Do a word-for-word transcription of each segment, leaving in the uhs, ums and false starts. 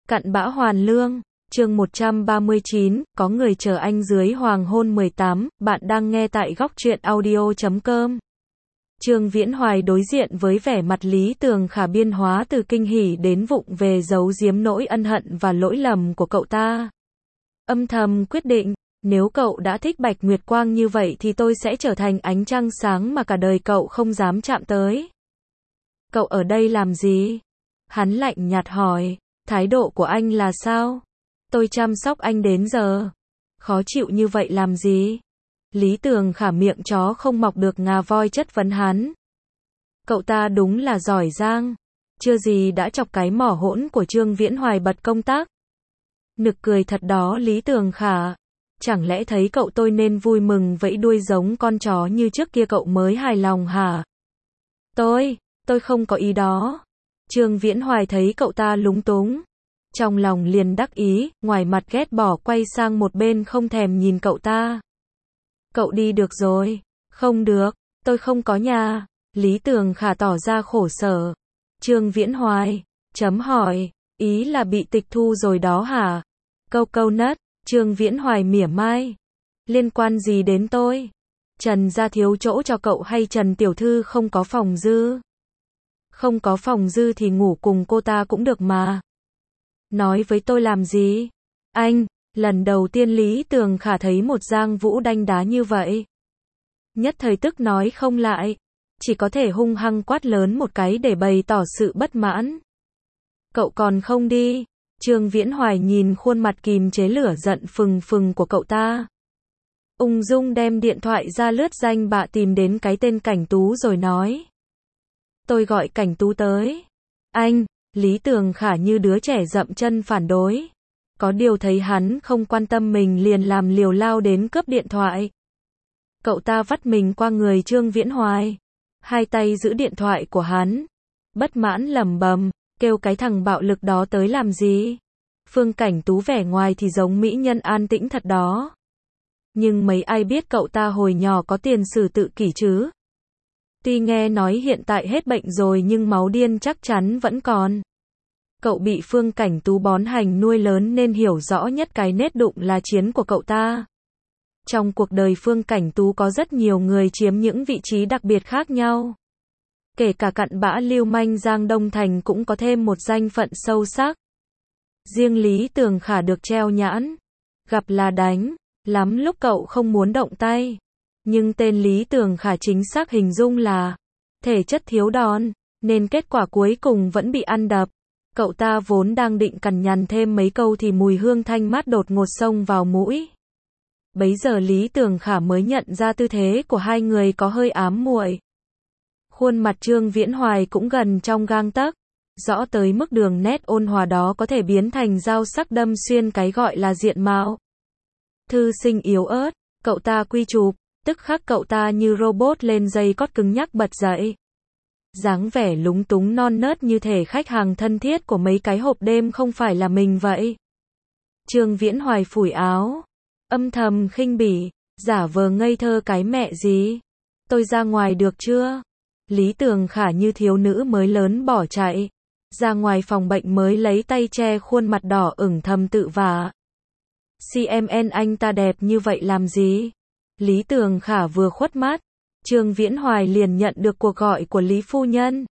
Cặn bã hoàn lương, chương một trăm ba mươi chín, có người chờ anh dưới hoàng hôn mười tám, bạn đang nghe tại góc truyện audio chấm com. Trương Viễn Hoài đối diện với vẻ mặt Lý Tường Khả biên hóa từ kinh hỉ đến vụng về giấu giếm nỗi ân hận và lỗi lầm của cậu ta. Âm thầm quyết định, nếu cậu đã thích Bạch Nguyệt Quang như vậy thì tôi sẽ trở thành ánh trăng sáng mà cả đời cậu không dám chạm tới. Cậu ở đây làm gì? Hắn lạnh nhạt hỏi. Thái độ của anh là sao? Tôi chăm sóc anh đến giờ. Khó chịu như vậy làm gì? Lý Tường Khả miệng chó không mọc được ngà voi chất vấn hắn. Cậu ta đúng là giỏi giang. Chưa gì đã chọc cái mỏ hỗn của Trương Viễn Hoài bật công tác. Nực cười thật đó Lý Tường Khả. Chẳng lẽ thấy cậu tôi nên vui mừng vẫy đuôi giống con chó như trước kia cậu mới hài lòng hả? Tôi, tôi không có ý đó. Trương Viễn Hoài thấy cậu ta lúng túng. Trong lòng liền đắc ý, ngoài mặt ghét bỏ quay sang một bên không thèm nhìn cậu ta. Cậu đi được rồi. Không được, tôi không có nhà. Lý Tường Khả tỏ ra khổ sở. Trương Viễn Hoài, chấm hỏi, ý là bị tịch thu rồi đó hả? Câu câu nất, Trương Viễn Hoài mỉa mai. Liên quan gì đến tôi? Trần gia thiếu chỗ cho cậu hay Trần tiểu thư không có phòng dư? Không có phòng dư thì ngủ cùng cô ta cũng được mà. Nói với tôi làm gì? Anh, lần đầu tiên Lý Tường Khả thấy một Giang Vũ đanh đá như vậy. Nhất thời tức nói không lại. Chỉ có thể hung hăng quát lớn một cái để bày tỏ sự bất mãn. Cậu còn không đi? Trương Viễn Hoài nhìn khuôn mặt kìm chế lửa giận phừng phừng của cậu ta. Ung dung đem điện thoại ra lướt danh bạ tìm đến cái tên Cảnh Tú rồi nói. Tôi gọi Cảnh Tú tới. Anh, Lý Tường Khả như đứa trẻ dậm chân phản đối. Có điều thấy hắn không quan tâm mình liền làm liều lao đến cướp điện thoại. Cậu ta vắt mình qua người Trương Viễn Hoài. Hai tay giữ điện thoại của hắn. Bất mãn lẩm bẩm, kêu cái thằng bạo lực đó tới làm gì? Phương Cảnh Tú vẻ ngoài thì giống mỹ nhân an tĩnh thật đó. Nhưng mấy ai biết cậu ta hồi nhỏ có tiền sử tự kỷ chứ? Tuy nghe nói hiện tại hết bệnh rồi nhưng máu điên chắc chắn vẫn còn. Cậu bị Phương Cảnh Tú bón hành nuôi lớn nên hiểu rõ nhất cái nết đụng là chiến của cậu ta. Trong cuộc đời Phương Cảnh Tú có rất nhiều người chiếm những vị trí đặc biệt khác nhau. Kể cả cặn bã lưu manh Giang Đông Thành cũng có thêm một danh phận sâu sắc. Riêng Lý Tường Khả được treo nhãn. Gặp là đánh, lắm lúc cậu không muốn động tay. Nhưng tên Lý Tường Khả chính xác hình dung là thể chất thiếu đòn, nên kết quả cuối cùng vẫn bị ăn đập. Cậu ta vốn đang định cằn nhằn thêm mấy câu thì mùi hương thanh mát đột ngột xông vào mũi. Bấy giờ Lý Tường Khả mới nhận ra tư thế của hai người có hơi ám muội. Khuôn mặt Trương Viễn Hoài cũng gần trong gang tấc, rõ tới mức đường nét ôn hòa đó có thể biến thành dao sắc đâm xuyên cái gọi là diện mạo. Thư sinh yếu ớt, cậu ta quy chụp, tức khắc cậu ta như robot lên dây cót cứng nhắc bật dậy. Dáng vẻ lúng túng non nớt như thể khách hàng thân thiết của mấy cái hộp đêm không phải là mình vậy. Trương Viễn Hoài phủi áo, âm thầm khinh bỉ, giả vờ ngây thơ cái mẹ gì. Tôi ra ngoài được chưa? Lý Tường Khả như thiếu nữ mới lớn bỏ chạy. Ra ngoài phòng bệnh mới lấy tay che khuôn mặt đỏ ửng thầm tự vả. xê em en anh ta đẹp như vậy làm gì? Lý Tường Khả vừa khuất mắt. Trương Viễn Hoài liền nhận được cuộc gọi của Lý Phu Nhân.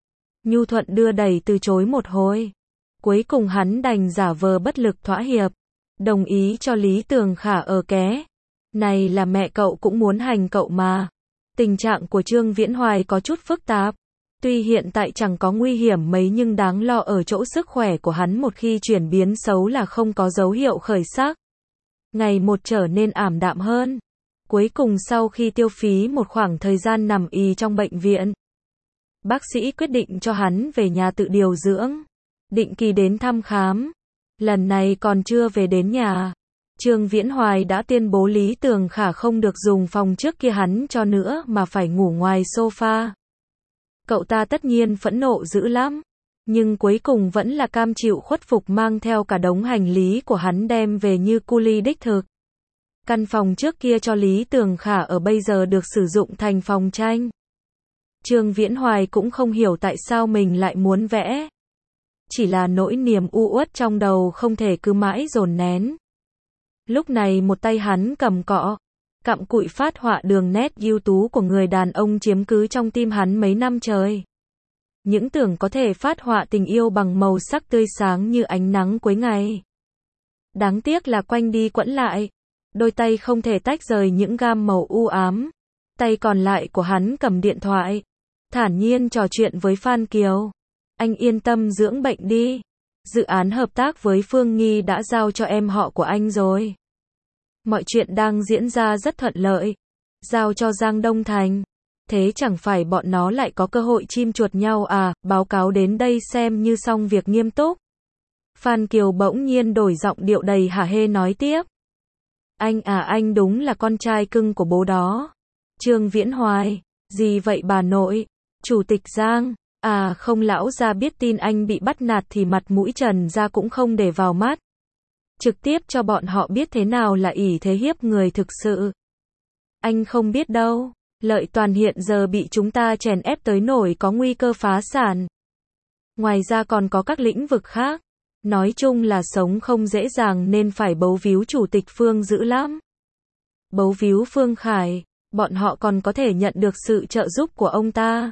Nhu thuận đưa đẩy từ chối một hồi. Cuối cùng hắn đành giả vờ bất lực thỏa hiệp. Đồng ý cho Lý Tường Khả ở ké. Này là mẹ cậu cũng muốn hành cậu mà. Tình trạng của Trương Viễn Hoài có chút phức tạp. Tuy hiện tại chẳng có nguy hiểm mấy nhưng đáng lo ở chỗ sức khỏe của hắn một khi chuyển biến xấu là không có dấu hiệu khởi sắc. Ngày một trở nên ảm đạm hơn. Cuối cùng sau khi tiêu phí một khoảng thời gian nằm y trong bệnh viện, bác sĩ quyết định cho hắn về nhà tự điều dưỡng, định kỳ đến thăm khám. Lần này còn chưa về đến nhà, Trương Viễn Hoài đã tuyên bố Lý Tường Khả không được dùng phòng trước kia hắn cho nữa mà phải ngủ ngoài sofa. Cậu ta tất nhiên phẫn nộ dữ lắm, nhưng cuối cùng vẫn là cam chịu khuất phục mang theo cả đống hành lý của hắn đem về như cu li đích thực. Căn phòng trước kia cho Lý Tường Khả ở bây giờ được sử dụng thành phòng tranh. Trương Viễn Hoài cũng không hiểu tại sao mình lại muốn vẽ. chỉ là nỗi niềm u uất trong đầu không thể cứ mãi dồn nén. Lúc này một tay hắn cầm cọ, cặm cụi phát họa đường nét ưu tú của người đàn ông chiếm cứ trong tim hắn mấy năm trời. Những tưởng có thể phát họa tình yêu bằng màu sắc tươi sáng như ánh nắng cuối ngày. Đáng tiếc là quanh đi quẩn lại, đôi tay không thể tách rời những gam màu u ám. Tay còn lại của hắn cầm điện thoại, thản nhiên trò chuyện với Phan Kiều. Anh yên tâm dưỡng bệnh đi. Dự án hợp tác với Phương Nghi đã giao cho em họ của anh rồi. Mọi chuyện đang diễn ra rất thuận lợi. Giao cho Giang Đông Thành. Thế chẳng phải bọn nó lại có cơ hội chim chuột nhau à, báo cáo đến đây xem như xong việc nghiêm túc. Phan Kiều bỗng nhiên đổi giọng điệu đầy hả hê nói tiếp. Anh à, anh đúng là con trai cưng của bố đó. Trương Viễn Hoài, gì vậy bà nội? Chủ tịch Giang, à không, lão gia biết tin anh bị bắt nạt thì mặt mũi Trần gia cũng không để vào mắt. Trực tiếp cho bọn họ biết thế nào là ỷ thế hiếp người thực sự. Anh không biết đâu, Lợi Toàn hiện giờ bị chúng ta chèn ép tới nỗi có nguy cơ phá sản. Ngoài ra còn có các lĩnh vực khác. Nói chung là sống không dễ dàng nên phải bấu víu chủ tịch Phương dữ lắm. Bấu víu Phương Khải, bọn họ còn có thể nhận được sự trợ giúp của ông ta.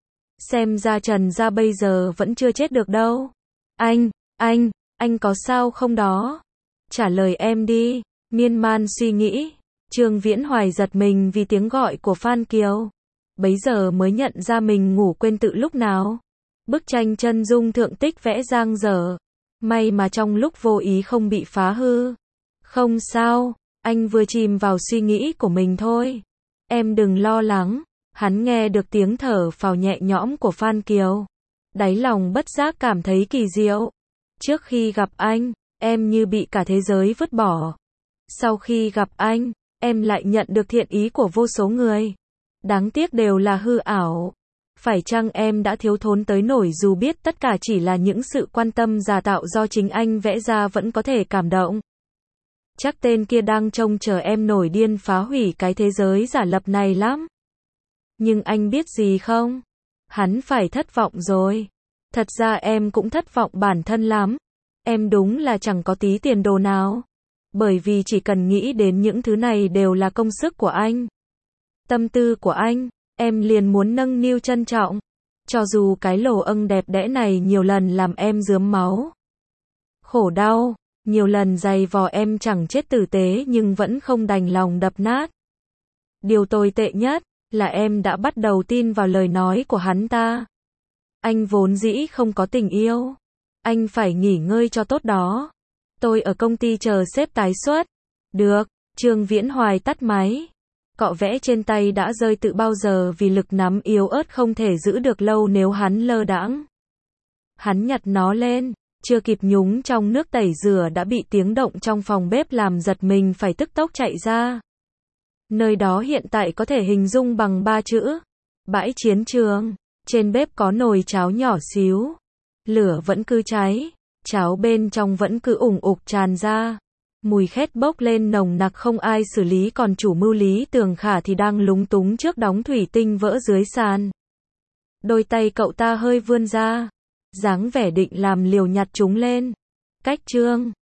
Xem ra Trần gia bây giờ vẫn chưa chết được đâu. Anh, anh, anh có sao không đó? Trả lời em đi. Miên man suy nghĩ, Trương Viễn Hoài giật mình vì tiếng gọi của Phan Kiều. Bấy giờ mới nhận ra mình ngủ quên tự lúc nào. Bức tranh chân dung thượng tích vẽ dang dở. May mà trong lúc vô ý không bị phá hư. Không sao, anh vừa chìm vào suy nghĩ của mình thôi. Em đừng lo lắng. Hắn nghe được tiếng thở phào nhẹ nhõm của Phan Kiều. Đáy lòng bất giác cảm thấy kỳ diệu. Trước khi gặp anh, em như bị cả thế giới vứt bỏ. Sau khi gặp anh, em lại nhận được thiện ý của vô số người. Đáng tiếc đều là hư ảo. Phải chăng em đã thiếu thốn tới nỗi dù biết tất cả chỉ là những sự quan tâm giả tạo do chính anh vẽ ra vẫn có thể cảm động? Chắc tên kia đang trông chờ em nổi điên phá hủy cái thế giới giả lập này lắm. Nhưng anh biết gì không? Hắn phải thất vọng rồi. Thật ra em cũng thất vọng bản thân lắm. Em đúng là chẳng có tí tiền đồ nào. Bởi vì chỉ cần nghĩ đến những thứ này đều là công sức của anh. Tâm tư của anh, em liền muốn nâng niu trân trọng. Cho dù cái lồ âng đẹp đẽ này nhiều lần làm em rướm máu. Khổ đau, nhiều lần giày vò em chẳng chết tử tế nhưng vẫn không đành lòng đập nát. Điều tồi tệ nhất là em đã bắt đầu tin vào lời nói của hắn ta. Anh vốn dĩ không có tình yêu. Anh phải nghỉ ngơi cho tốt đó. Tôi ở công ty chờ sếp tái xuất. Được, Trương Viễn Hoài tắt máy. Cọ vẽ trên tay đã rơi từ bao giờ vì lực nắm yếu ớt không thể giữ được lâu nếu hắn lơ đãng. Hắn nhặt nó lên, chưa kịp nhúng trong nước tẩy rửa đã bị tiếng động trong phòng bếp làm giật mình phải tức tốc chạy ra. Nơi đó hiện tại có thể hình dung bằng ba chữ. Bãi chiến trường. Trên bếp có nồi cháo nhỏ xíu. Lửa vẫn cứ cháy. Cháo bên trong vẫn cứ ủng ục tràn ra. Mùi khét bốc lên nồng nặc không ai xử lý còn chủ mưu Lý Tường Khả thì đang lúng túng trước đống thủy tinh vỡ dưới sàn. Đôi tay cậu ta hơi vươn ra. Dáng vẻ định làm liều nhặt chúng lên. Cách Trương